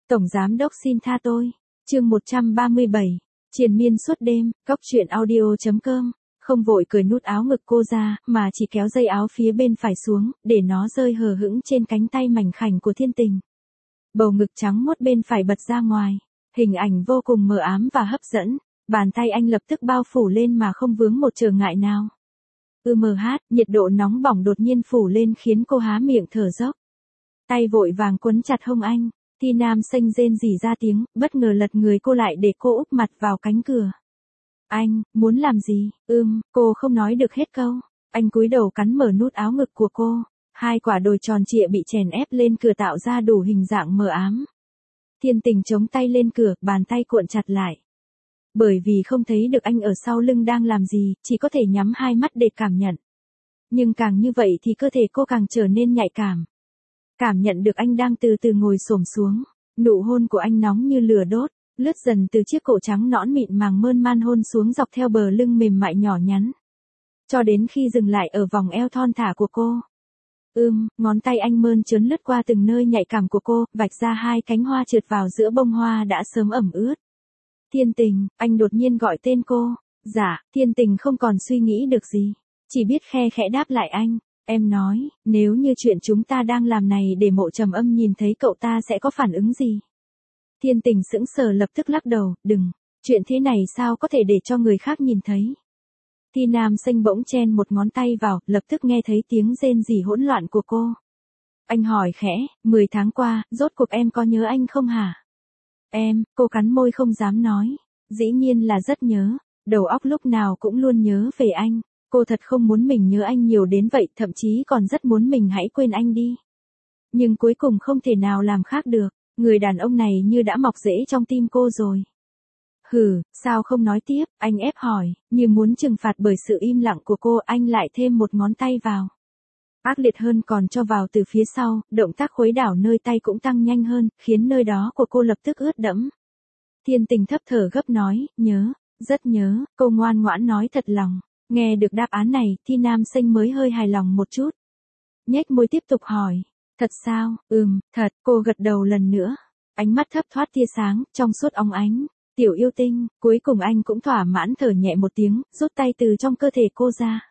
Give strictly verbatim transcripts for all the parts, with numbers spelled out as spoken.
Tổng giám đốc xin tha tôi. Chương một trăm ba mươi bảy. Triền miên suốt đêm, cóc truyện audio.com. Không vội cởi nút áo ngực cô ra, mà chỉ kéo dây áo phía bên phải xuống, để nó rơi hờ hững trên cánh tay mảnh khảnh của Thiên Tình. Bầu ngực trắng muốt bên phải bật ra ngoài, hình ảnh vô cùng mờ ám và hấp dẫn, bàn tay anh lập tức bao phủ lên mà không vướng một trở ngại nào. Ư mờ hát, nhiệt độ nóng bỏng đột nhiên phủ lên khiến cô há miệng thở dốc. Tay vội vàng quấn chặt hông anh, Thi Nam xanh rên rỉ ra tiếng, bất ngờ lật người cô lại để cô úp mặt vào cánh cửa. Anh, muốn làm gì? Ưm, cô không nói được hết câu. Anh cúi đầu cắn mở nút áo ngực của cô, hai quả đồi tròn trịa bị chèn ép lên cửa tạo ra đủ hình dạng mờ ám. Thiên Tình chống tay lên cửa, bàn tay cuộn chặt lại. Bởi vì không thấy được anh ở sau lưng đang làm gì, chỉ có thể nhắm hai mắt để cảm nhận. Nhưng càng như vậy thì cơ thể cô càng trở nên nhạy cảm. Cảm nhận được anh đang từ từ ngồi xổm xuống, nụ hôn của anh nóng như lửa đốt, lướt dần từ chiếc cổ trắng nõn mịn màng mơn man hôn xuống dọc theo bờ lưng mềm mại nhỏ nhắn. Cho đến khi dừng lại ở vòng eo thon thả của cô. Ưm, ngón tay anh mơn trớn lướt qua từng nơi nhạy cảm của cô, vạch ra hai cánh hoa trượt vào giữa bông hoa đã sớm ẩm ướt. Thiên Tình, anh đột nhiên gọi tên cô. Dạ, Thiên Tình không còn suy nghĩ được gì, chỉ biết khe khẽ đáp lại anh. Em nói, nếu như chuyện chúng ta đang làm này để Mộ Trầm Âm nhìn thấy cậu ta sẽ có phản ứng gì? Thiên Tình sững sờ lập tức lắc đầu, đừng, chuyện thế này sao có thể để cho người khác nhìn thấy. Thi Nam xanh bỗng chen một ngón tay vào, lập tức nghe thấy tiếng rên rỉ hỗn loạn của cô. Anh hỏi khẽ, mười tháng qua, rốt cuộc em có nhớ anh không hả? Em, cô cắn môi không dám nói. Dĩ nhiên là rất nhớ, đầu óc lúc nào cũng luôn nhớ về anh. Cô thật không muốn mình nhớ anh nhiều đến vậy, thậm chí còn rất muốn mình hãy quên anh đi. Nhưng cuối cùng không thể nào làm khác được, người đàn ông này như đã mọc rễ trong tim cô rồi. Hừ, sao không nói tiếp, anh ép hỏi, như muốn trừng phạt bởi sự im lặng của cô, anh lại thêm một ngón tay vào. Ác liệt hơn còn cho vào từ phía sau, động tác khuấy đảo nơi tay cũng tăng nhanh hơn, khiến nơi đó của cô lập tức ướt đẫm. Thiên Tình thấp thở gấp nói, nhớ, rất nhớ, cô ngoan ngoãn nói thật lòng. Nghe được đáp án này, Thi Nam xanh mới hơi hài lòng một chút. Nhếch môi tiếp tục hỏi, thật sao? Ừm, thật, cô gật đầu lần nữa. Ánh mắt thấp thoát tia sáng, trong suốt óng ánh. Tiểu yêu tinh, cuối cùng anh cũng thỏa mãn thở nhẹ một tiếng, rút tay từ trong cơ thể cô ra.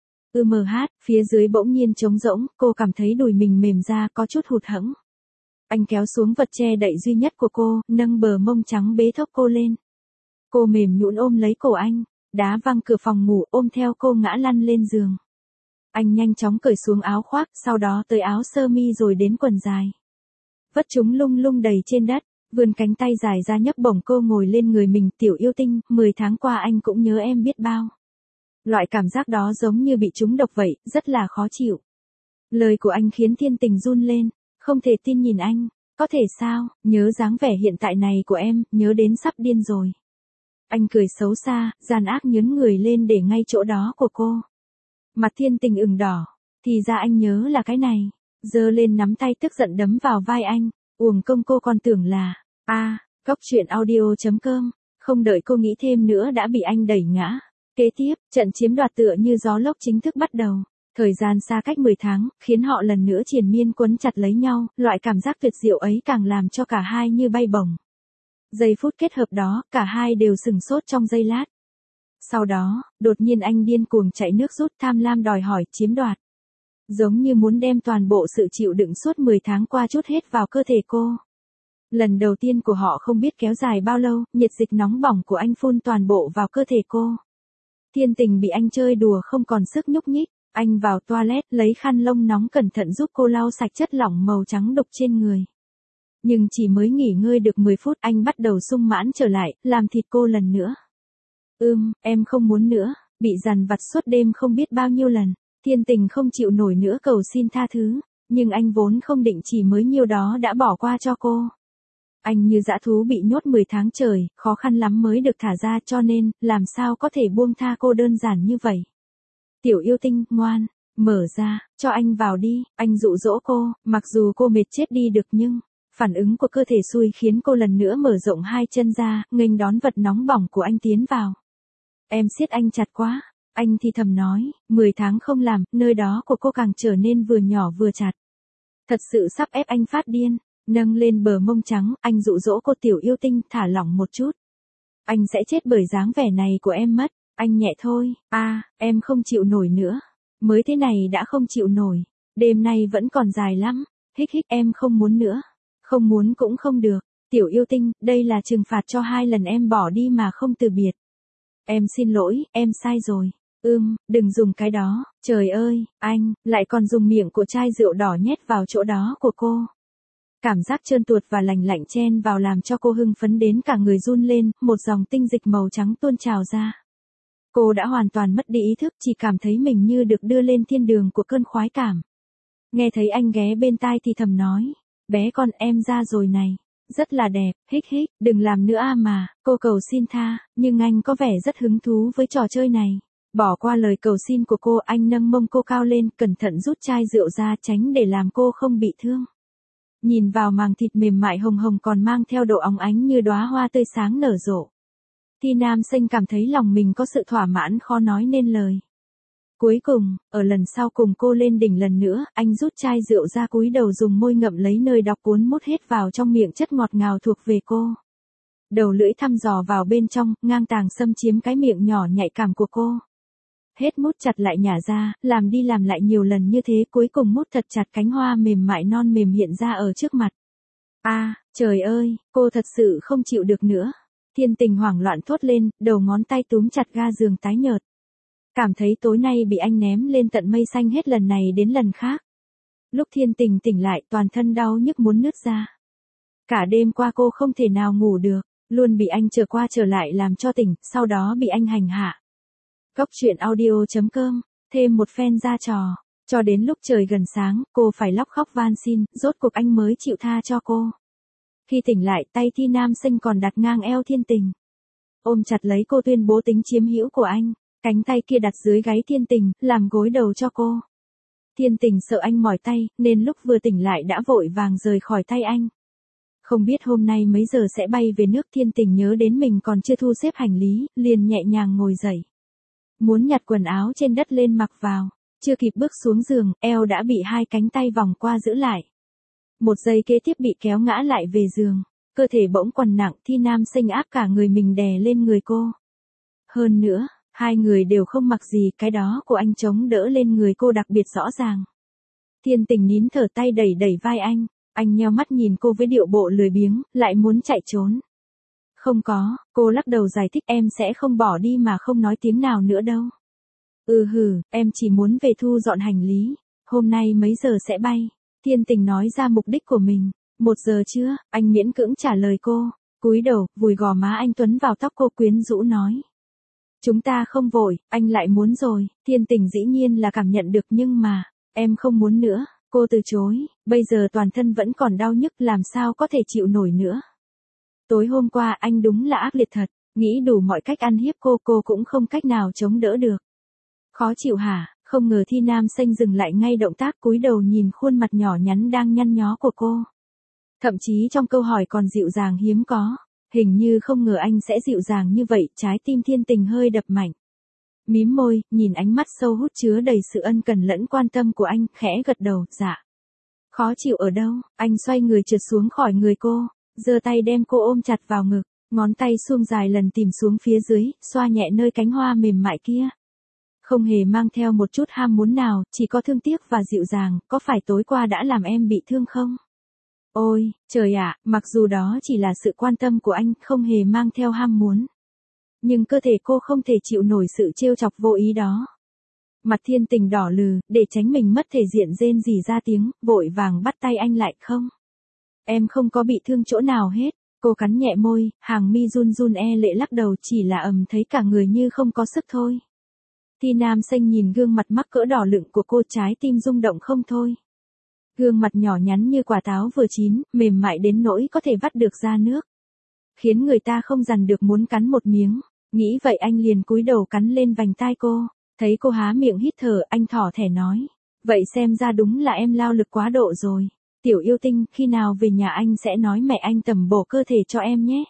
Ư mờ hát, phía dưới bỗng nhiên trống rỗng, cô cảm thấy đùi mình mềm ra có chút hụt hẫng. Anh kéo xuống vật che đậy duy nhất của cô, nâng bờ mông trắng bế thốc cô lên. Cô mềm nhũn ôm lấy cổ anh, đá văng cửa phòng ngủ, ôm theo cô ngã lăn lên giường. Anh nhanh chóng cởi xuống áo khoác, sau đó tới áo sơ mi rồi đến quần dài. Vất chúng lung lung đầy trên đất, vươn cánh tay dài ra nhấc bổng cô ngồi lên người mình. Tiểu yêu tinh, mười tháng qua anh cũng nhớ em biết bao. Loại cảm giác đó giống như bị trúng độc vậy, rất là khó chịu. Lời của anh khiến Thiên Tình run lên, không thể tin nhìn anh, có thể sao, nhớ dáng vẻ hiện tại này của em, nhớ đến sắp điên rồi. Anh cười xấu xa, gian ác nhấn người lên để ngay chỗ đó của cô. Mặt Thiên Tình ửng đỏ, thì ra anh nhớ là cái này, giơ lên nắm tay tức giận đấm vào vai anh, uổng công cô còn tưởng là, a, cóc truyện audio.com, không đợi cô nghĩ thêm nữa đã bị anh đẩy ngã. Kế tiếp, trận chiếm đoạt tựa như gió lốc chính thức bắt đầu. Thời gian xa cách mười tháng, khiến họ lần nữa triền miên quấn chặt lấy nhau, loại cảm giác tuyệt diệu ấy càng làm cho cả hai như bay bổng. Giây phút kết hợp đó, cả hai đều sừng sốt trong giây lát. Sau đó, đột nhiên anh điên cuồng chạy nước rút, tham lam đòi hỏi, chiếm đoạt. Giống như muốn đem toàn bộ sự chịu đựng suốt mười tháng qua trút hết vào cơ thể cô. Lần đầu tiên của họ không biết kéo dài bao lâu, nhiệt dịch nóng bỏng của anh phun toàn bộ vào cơ thể cô. Thiên Tình bị anh chơi đùa không còn sức nhúc nhích, anh vào toilet lấy khăn lông nóng cẩn thận giúp cô lau sạch chất lỏng màu trắng đục trên người. Nhưng chỉ mới nghỉ ngơi được mười phút anh bắt đầu sung mãn trở lại, làm thịt cô lần nữa. Ưm, em không muốn nữa, bị dằn vặt suốt đêm không biết bao nhiêu lần, Thiên Tình không chịu nổi nữa cầu xin tha thứ, nhưng anh vốn không định chỉ mới nhiêu đó đã bỏ qua cho cô. Anh như dã thú bị nhốt mười tháng trời, khó khăn lắm mới được thả ra cho nên, làm sao có thể buông tha cô đơn giản như vậy. Tiểu yêu tinh, ngoan, mở ra, cho anh vào đi, anh dụ dỗ cô, mặc dù cô mệt chết đi được nhưng, phản ứng của cơ thể xui khiến cô lần nữa mở rộng hai chân ra, nghênh đón vật nóng bỏng của anh tiến vào. Em siết anh chặt quá, anh thì thầm nói, mười tháng không làm, nơi đó của cô càng trở nên vừa nhỏ vừa chặt. Thật sự sắp ép anh phát điên. Nâng lên bờ mông trắng, anh dụ dỗ cô tiểu yêu tinh thả lỏng một chút. Anh sẽ chết bởi dáng vẻ này của em mất. Anh nhẹ thôi, a à, em không chịu nổi nữa. Mới thế này đã không chịu nổi. Đêm nay vẫn còn dài lắm. Hích hích em không muốn nữa. Không muốn cũng không được. Tiểu yêu tinh, đây là trừng phạt cho hai lần em bỏ đi mà không từ biệt. Em xin lỗi, em sai rồi. Ưm, đừng dùng cái đó. Trời ơi, anh, lại còn dùng miệng của chai rượu đỏ nhét vào chỗ đó của cô. Cảm giác trơn tuột và lành lạnh chen vào làm cho cô hưng phấn đến cả người run lên, một dòng tinh dịch màu trắng tuôn trào ra. Cô đã hoàn toàn mất đi ý thức, chỉ cảm thấy mình như được đưa lên thiên đường của cơn khoái cảm. Nghe thấy anh ghé bên tai thì thầm nói, bé con em ra rồi này, rất là đẹp, hích hích, đừng làm nữa à mà, cô cầu xin tha, nhưng anh có vẻ rất hứng thú với trò chơi này. Bỏ qua lời cầu xin của cô, anh nâng mông cô cao lên, cẩn thận rút chai rượu ra tránh để làm cô không bị thương. Nhìn vào màng thịt mềm mại hồng hồng còn mang theo độ óng ánh như đóa hoa tươi sáng nở rộ. Thi Nam Sinh cảm thấy lòng mình có sự thỏa mãn khó nói nên lời. Cuối cùng, ở lần sau cùng cô lên đỉnh lần nữa, anh rút chai rượu ra cúi đầu dùng môi ngậm lấy nơi đọc cuốn mút hết vào trong miệng chất ngọt ngào thuộc về cô. Đầu lưỡi thăm dò vào bên trong, ngang tàng xâm chiếm cái miệng nhỏ nhạy cảm của cô. Hết mút chặt lại nhả ra, làm đi làm lại nhiều lần như thế, cuối cùng mút thật chặt cánh hoa mềm mại non mềm hiện ra ở trước mặt. A, à, trời ơi, cô thật sự không chịu được nữa. Thiên Tình hoảng loạn thốt lên, đầu ngón tay túm chặt ga giường tái nhợt. Cảm thấy tối nay bị anh ném lên tận mây xanh hết lần này đến lần khác. Lúc Thiên Tình tỉnh lại toàn thân đau nhức muốn nứt ra. Cả đêm qua cô không thể nào ngủ được, luôn bị anh trở qua trở lại làm cho tỉnh, sau đó bị anh hành hạ. Cóc truyện audio chấm com, thêm một phen ra trò, cho đến lúc trời gần sáng, cô phải lóc khóc van xin, rốt cuộc anh mới chịu tha cho cô. Khi tỉnh lại, tay Thi Nam Sinh còn đặt ngang eo Thiên Tình. Ôm chặt lấy cô tuyên bố tính chiếm hữu của anh, cánh tay kia đặt dưới gáy Thiên Tình, làm gối đầu cho cô. Thiên Tình sợ anh mỏi tay, nên lúc vừa tỉnh lại đã vội vàng rời khỏi tay anh. Không biết hôm nay mấy giờ sẽ bay về nước, Thiên Tình nhớ đến mình còn chưa thu xếp hành lý, liền nhẹ nhàng ngồi dậy. Muốn nhặt quần áo trên đất lên mặc vào, chưa kịp bước xuống giường, eo đã bị hai cánh tay vòng qua giữ lại. Một giây kế tiếp bị kéo ngã lại về giường, cơ thể bỗng quằn nặng, Thi Nam Sinh áp cả người mình đè lên người cô. Hơn nữa, hai người đều không mặc gì, cái đó của anh chống đỡ lên người cô đặc biệt rõ ràng. Thiên Tình nín thở, tay đẩy đẩy vai anh, anh nheo mắt nhìn cô với điệu bộ lười biếng, lại muốn chạy trốn. Không có, cô lắc đầu giải thích, em sẽ không bỏ đi mà không nói tiếng nào nữa đâu. Ừ hừ, em chỉ muốn về thu dọn hành lý, hôm nay mấy giờ sẽ bay? Thiên Tình nói ra mục đích của mình. Một giờ chưa? Anh miễn cưỡng trả lời cô, cúi đầu, vùi gò má anh Tuấn vào tóc cô, quyến rũ nói. Chúng ta không vội, anh lại muốn rồi. Thiên Tình dĩ nhiên là cảm nhận được, nhưng mà, em không muốn nữa, cô từ chối, bây giờ toàn thân vẫn còn đau nhức, làm sao có thể chịu nổi nữa. Tối hôm qua anh đúng là ác liệt thật, nghĩ đủ mọi cách ăn hiếp cô, cô cũng không cách nào chống đỡ được. Khó chịu hả? Không ngờ Thi Nam Sinh dừng lại ngay động tác, cúi đầu nhìn khuôn mặt nhỏ nhắn đang nhăn nhó của cô. Thậm chí trong câu hỏi còn dịu dàng hiếm có, hình như không ngờ anh sẽ dịu dàng như vậy, trái tim Thiên Tình hơi đập mạnh. Mím môi, nhìn ánh mắt sâu hút chứa đầy sự ân cần lẫn quan tâm của anh, khẽ gật đầu, dạ. Khó chịu ở đâu? Anh xoay người trượt xuống khỏi người cô, giơ tay đem cô ôm chặt vào ngực, ngón tay suông dài lần tìm xuống phía dưới, xoa nhẹ nơi cánh hoa mềm mại kia. Không hề mang theo một chút ham muốn nào, chỉ có thương tiếc và dịu dàng, có phải tối qua đã làm em bị thương không? Ôi, trời ạ, mặc dù đó chỉ là sự quan tâm của anh, không hề mang theo ham muốn. Nhưng cơ thể cô không thể chịu nổi sự trêu chọc vô ý đó. Mặt Thiên Tình đỏ lừ, để tránh mình mất thể diện rên rỉ ra tiếng, vội vàng bắt tay anh lại, không. Em không có bị thương chỗ nào hết. Cô cắn nhẹ môi, hàng mi run run e lệ lắc đầu, chỉ là ầm thấy cả người như không có sức thôi. Thi Nam Sinh nhìn gương mặt mắc cỡ đỏ lựng của cô, trái tim rung động không thôi. Gương mặt nhỏ nhắn như quả táo vừa chín, mềm mại đến nỗi có thể vắt được ra nước. Khiến người ta không dằn được muốn cắn một miếng. Nghĩ vậy anh liền cúi đầu cắn lên vành tai cô. Thấy cô há miệng hít thở, anh thỏ thẻ nói. Vậy xem ra đúng là em lao lực quá độ rồi. Tiểu yêu tinh, khi nào về nhà anh sẽ nói mẹ anh tẩm bổ cơ thể cho em nhé.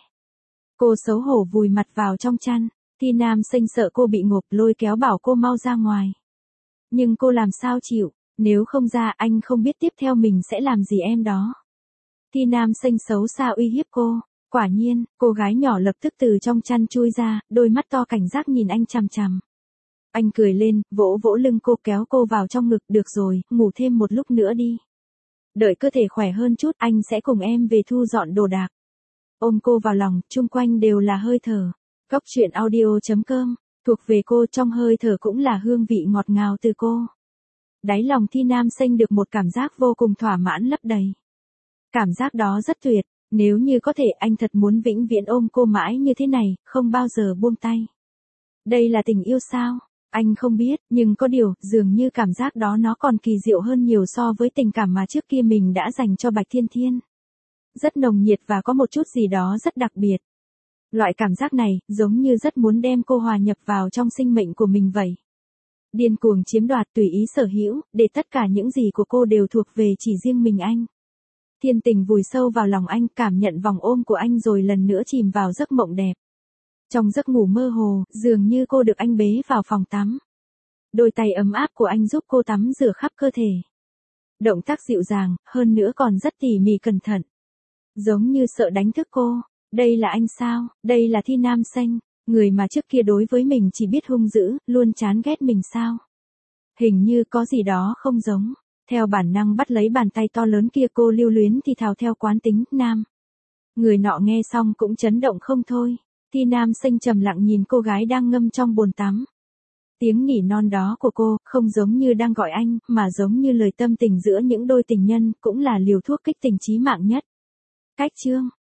Cô xấu hổ vùi mặt vào trong chăn. Thi Nam Sinh sợ cô bị ngộp, lôi kéo bảo cô mau ra ngoài. Nhưng cô làm sao chịu, nếu không ra anh không biết tiếp theo mình sẽ làm gì em đó. Thi Nam Xanh xấu xa uy hiếp cô. Quả nhiên, cô gái nhỏ lập tức từ trong chăn chui ra, đôi mắt to cảnh giác nhìn anh chằm chằm. Anh cười lên, vỗ vỗ lưng cô kéo cô vào trong ngực, được rồi, ngủ thêm một lúc nữa đi. Đợi cơ thể khỏe hơn chút, anh sẽ cùng em về thu dọn đồ đạc. Ôm cô vào lòng, chung quanh đều là hơi thở. Cóc truyện audio chấm com, thuộc về cô, trong hơi thở cũng là hương vị ngọt ngào từ cô. Đáy lòng Thi Nam Xanh được một cảm giác vô cùng thỏa mãn lấp đầy. Cảm giác đó rất tuyệt, nếu như có thể anh thật muốn vĩnh viễn ôm cô mãi như thế này, không bao giờ buông tay. Đây là tình yêu sao? Anh không biết, nhưng có điều, dường như cảm giác đó nó còn kỳ diệu hơn nhiều so với tình cảm mà trước kia mình đã dành cho Bạch Thiên Thiên. Rất nồng nhiệt và có một chút gì đó rất đặc biệt. Loại cảm giác này, giống như rất muốn đem cô hòa nhập vào trong sinh mệnh của mình vậy. Điên cuồng chiếm đoạt, tùy ý sở hữu, để tất cả những gì của cô đều thuộc về chỉ riêng mình anh. Thiên tình vùi sâu vào lòng anh, cảm nhận vòng ôm của anh rồi lần nữa chìm vào giấc mộng đẹp. Trong giấc ngủ mơ hồ, dường như cô được anh bế vào phòng tắm. Đôi tay ấm áp của anh giúp cô tắm rửa khắp cơ thể. Động tác dịu dàng, hơn nữa còn rất tỉ mỉ cẩn thận. Giống như sợ đánh thức cô. Đây là anh sao? Đây là Thi Nam Xanh, người mà trước kia đối với mình chỉ biết hung dữ, luôn chán ghét mình sao? Hình như có gì đó không giống. Theo bản năng bắt lấy bàn tay to lớn kia, cô lưu luyến thì thào theo quán tính, Nam. Người nọ nghe xong cũng chấn động không thôi. Thi Nam Xanh trầm lặng nhìn cô gái đang ngâm trong bồn tắm. Tiếng nỉ non đó của cô, không giống như đang gọi anh, mà giống như lời tâm tình giữa những đôi tình nhân, cũng là liều thuốc kích tình chí mạng nhất. Cách chương